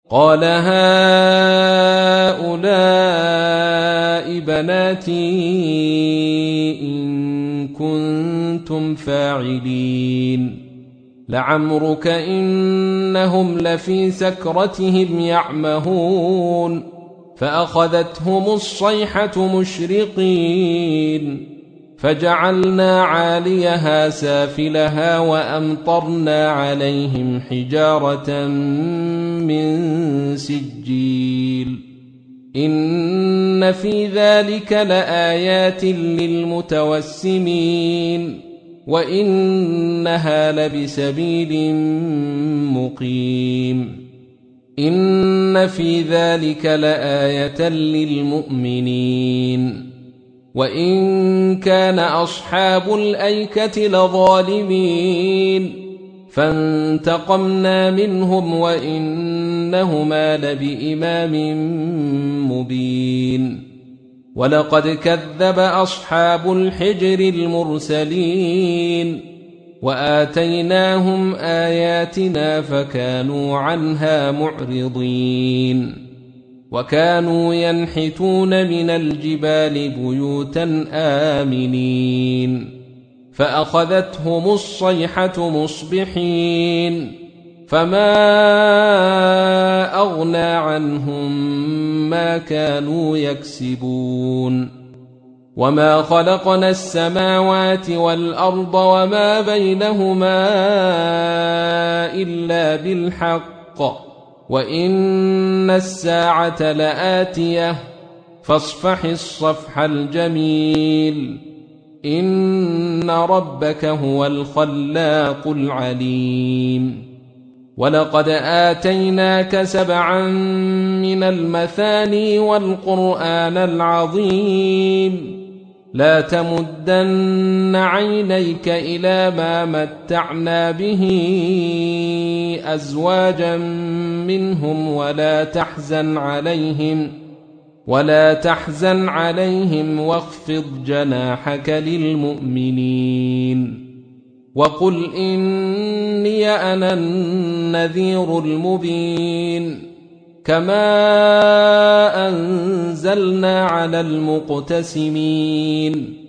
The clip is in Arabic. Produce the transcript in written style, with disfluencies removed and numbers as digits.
قال هؤلاء بناتي إن كنتم فاعلين لعمرك إنهم لفي سكرتهم يعمهون فأخذتهم الصيحة مشرقين فجعلنا عاليها سافلها وأمطرنا عليهم حجارة من سجيل إن في ذلك لآيات للمتوسمين وإنها لبسبيل مقيم إن في ذلك لآية للمؤمنين وإن كان أصحاب الأيكة لظالمين فانتقمنا منهم وإنهما لبإمام مبين ولقد كذب أصحاب الحجر المرسلين وآتيناهم آياتنا فكانوا عنها معرضين وكانوا ينحتون من الجبال بيوتا آمنين فأخذتهم الصيحة مصبحين فما أغنى عنهم ما كانوا يكسبون وما خلقنا السماوات والأرض وما بينهما إلا بالحق وإن الساعة لآتية فاصفح الصفح الجميل إن ربك هو الخلاق العليم ولقد آتيناك 7 من المثاني والقرآن العظيم لا تمدن عينيك إلى ما متعنا به أزواجا منهم ولا تحزن عليهم واخفض جناحك للمؤمنين وقل إني أنا النذير المبين كما أنزلنا على المقتسمين